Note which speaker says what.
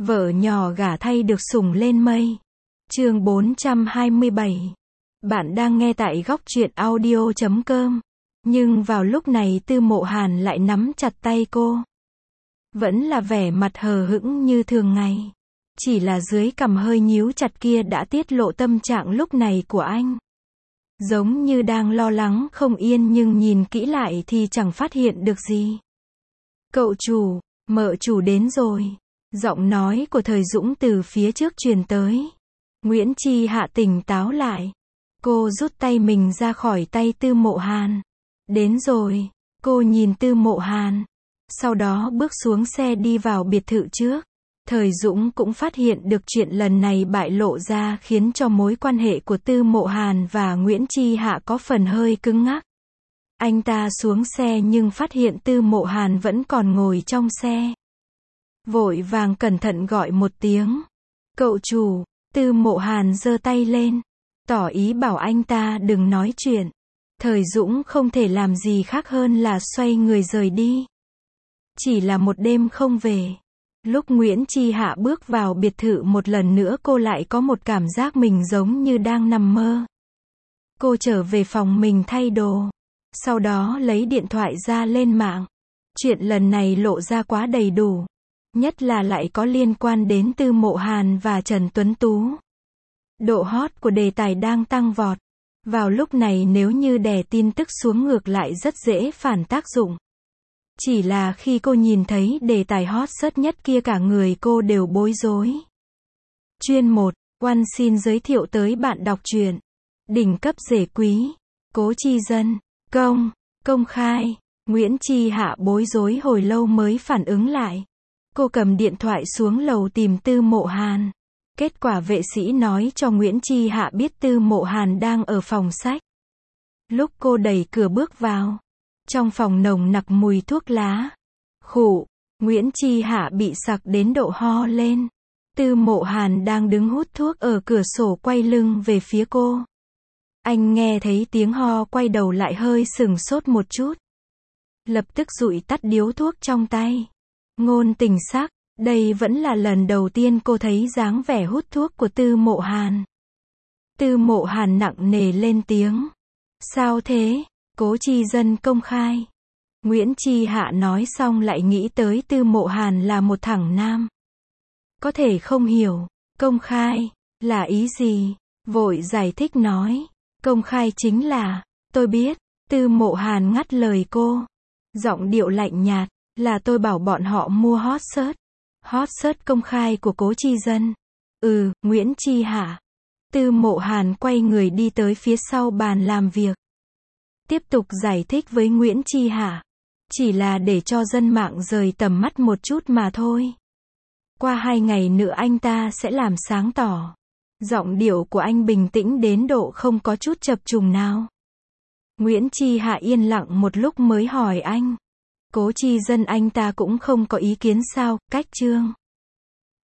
Speaker 1: Vợ nhỏ gả thay được sủng lên mây. Chương 427. Bạn đang nghe tại góc truyện audio.com. Nhưng vào lúc này Tư Mộ Hàn lại nắm chặt tay cô. Vẫn là vẻ mặt hờ hững như thường ngày. Chỉ là dưới cằm hơi nhíu chặt kia đã tiết lộ tâm trạng lúc này của anh. Giống như đang lo lắng không yên nhưng nhìn kỹ lại thì chẳng phát hiện được gì. Cậu chủ, mợ chủ đến rồi. Giọng nói của Thời Dũng từ phía trước truyền tới. Nguyễn Chi Hạ tỉnh táo lại. Cô rút tay mình ra khỏi tay Tư Mộ Hàn. Đến rồi, cô nhìn Tư Mộ Hàn. Sau đó bước xuống xe đi vào biệt thự trước. Thời Dũng cũng phát hiện được chuyện lần này bại lộ ra khiến cho mối quan hệ của Tư Mộ Hàn và Nguyễn Chi Hạ có phần hơi cứng ngắc. Anh ta xuống xe nhưng phát hiện Tư Mộ Hàn vẫn còn ngồi trong xe. Vội vàng cẩn thận gọi một tiếng. Cậu chủ, Tư Mộ Hàn giơ tay lên. Tỏ ý bảo anh ta đừng nói chuyện. Thời Dũng không thể làm gì khác hơn là xoay người rời đi. Chỉ là một đêm không về. Lúc Nguyễn Chi Hạ bước vào biệt thự một lần nữa cô lại có một cảm giác mình giống như đang nằm mơ. Cô trở về phòng mình thay đồ. Sau đó lấy điện thoại ra lên mạng. Chuyện lần này lộ ra quá đầy đủ. Nhất là lại có liên quan đến Tư Mộ Hàn và Trần Tuấn Tú. Độ hot của đề tài đang tăng vọt. Vào lúc này nếu như đè tin tức xuống ngược lại rất dễ phản tác dụng. Chỉ là khi cô nhìn thấy đề tài hot search nhất kia cả người cô đều bối rối. Chuyên 1, Oan xin giới thiệu tới bạn đọc truyện. Đỉnh cấp rể quý. Cố Chi Dân. Công khai. Nguyễn Chi Hạ bối rối hồi lâu mới phản ứng lại. Cô cầm điện thoại xuống lầu tìm Tư Mộ Hàn. Kết quả vệ sĩ nói cho Nguyễn Chi Hạ biết Tư Mộ Hàn đang ở phòng sách. Lúc cô đẩy cửa bước vào. Trong phòng nồng nặc mùi thuốc lá. Khụ, Nguyễn Chi Hạ bị sặc đến độ ho lên. Tư Mộ Hàn đang đứng hút thuốc ở cửa sổ quay lưng về phía cô. Anh nghe thấy tiếng ho quay đầu lại hơi sừng sốt một chút. Lập tức dụi tắt điếu thuốc trong tay. Ngôn tình sắc, đây vẫn là lần đầu tiên cô thấy dáng vẻ hút thuốc của Tư Mộ Hàn. Tư Mộ Hàn nặng nề lên tiếng. Sao thế? Cố Chi Dân công khai. Nguyễn Chi Hạ nói xong lại nghĩ tới Tư Mộ Hàn là một thẳng nam. Có thể không hiểu, công khai, là ý gì? Vội giải thích nói. Công khai chính là, tôi biết. Tư Mộ Hàn ngắt lời cô. Giọng điệu lạnh nhạt, là tôi bảo bọn họ mua hot search. Hot search công khai của Cố Chi Dân. Nguyễn Chi Hạ. Tư Mộ Hàn quay người đi tới phía sau bàn làm việc. Tiếp tục giải thích với Nguyễn Chi Hạ. Chỉ là để cho dân mạng rời tầm mắt một chút mà thôi. Qua 2 ngày nữa anh ta sẽ làm sáng tỏ. Giọng điệu của anh bình tĩnh đến độ không có chút chập trùng nào. Nguyễn Chi Hạ yên lặng một lúc mới hỏi anh. Cố Chi Dân anh ta cũng không có ý kiến sao, cách chương.